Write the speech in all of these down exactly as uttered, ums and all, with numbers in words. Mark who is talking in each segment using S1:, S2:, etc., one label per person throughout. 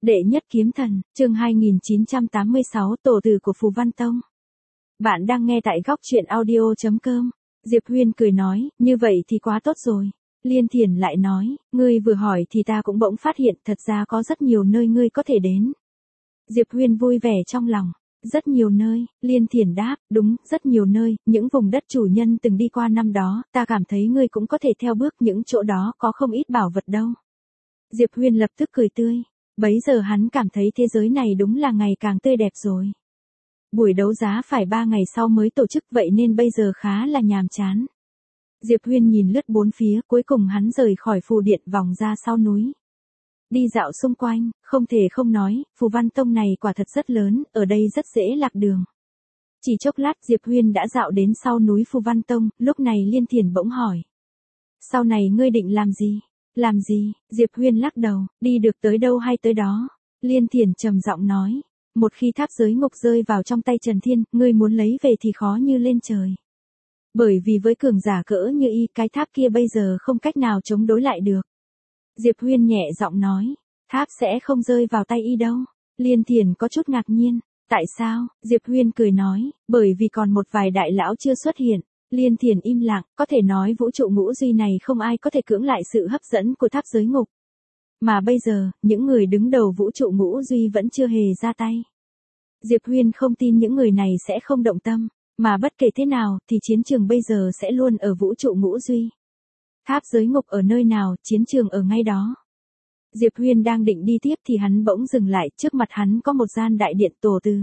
S1: Đệ nhất kiếm thần, chương hai nghìn chín trăm tám mươi sáu, tổ từ của Phù Văn Tông. Bạn đang nghe tại góc truyện audio chấm com. Diệp Huyên cười nói, như vậy thì quá tốt rồi. Liên Thiển lại nói, ngươi vừa hỏi thì ta cũng bỗng phát hiện thật ra có rất nhiều nơi ngươi có thể đến. Diệp Huyên vui vẻ trong lòng. Rất nhiều nơi, Liên Thiển đáp, đúng, rất nhiều nơi, những vùng đất chủ nhân từng đi qua năm đó, ta cảm thấy ngươi cũng có thể theo bước những chỗ đó có không ít bảo vật đâu. Diệp Huyên lập tức cười tươi. Bấy giờ hắn cảm thấy thế giới này đúng là ngày càng tươi đẹp rồi. Buổi đấu giá phải ba ngày sau mới tổ chức vậy nên bây giờ khá là nhàm chán. Diệp Huyên nhìn lướt bốn phía, cuối cùng hắn rời khỏi phù điện vòng ra sau núi. Đi dạo xung quanh, không thể không nói, Phù Văn Tông này quả thật rất lớn, ở đây rất dễ lạc đường. Chỉ chốc lát Diệp Huyên đã dạo đến sau núi Phù Văn Tông, lúc này Liên Thiển bỗng hỏi. Sau này ngươi định làm gì? Làm gì? Diệp Huyên lắc đầu, đi được tới đâu hay tới đó. Liên Thiển trầm giọng nói, một khi tháp giới ngục rơi vào trong tay Trần Thiên, ngươi muốn lấy về thì khó như lên trời. Bởi vì với cường giả cỡ như y, cái tháp kia bây giờ không cách nào chống đối lại được. Diệp Huyên nhẹ giọng nói, tháp sẽ không rơi vào tay y đâu. Liên Thiển có chút ngạc nhiên, tại sao? Diệp Huyên cười nói, bởi vì còn một vài đại lão chưa xuất hiện. Liên Thiển im lặng, có thể nói vũ trụ ngũ duy này không ai có thể cưỡng lại sự hấp dẫn của tháp giới ngục. Mà bây giờ, những người đứng đầu vũ trụ ngũ duy vẫn chưa hề ra tay. Diệp Huyên không tin những người này sẽ không động tâm, mà bất kể thế nào thì chiến trường bây giờ sẽ luôn ở vũ trụ ngũ duy. Tháp giới ngục ở nơi nào, chiến trường ở ngay đó. Diệp Huyên đang định đi tiếp thì hắn bỗng dừng lại, trước mặt hắn có một gian đại điện tổ từ.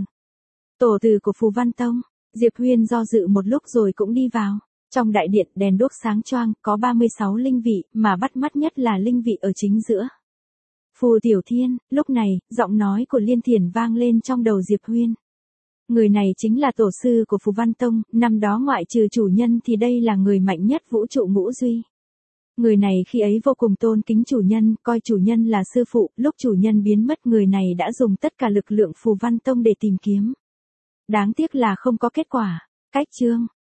S1: Tổ từ của Phù Văn Tông. Diệp Huyên do dự một lúc rồi cũng đi vào. Trong đại điện đèn đuốc sáng choang, có ba mươi sáu linh vị, mà bắt mắt nhất là linh vị ở chính giữa. Phù Tiểu Thiên, lúc này, giọng nói của Liên Thiển vang lên trong đầu Diệp Huyên. Người này chính là tổ sư của Phù Văn Tông, năm đó ngoại trừ chủ nhân thì đây là người mạnh nhất vũ trụ ngũ duy. Người này khi ấy vô cùng tôn kính chủ nhân, coi chủ nhân là sư phụ, lúc chủ nhân biến mất người này đã dùng tất cả lực lượng Phù Văn Tông để tìm kiếm. Đáng tiếc là không có kết quả. Cách chương.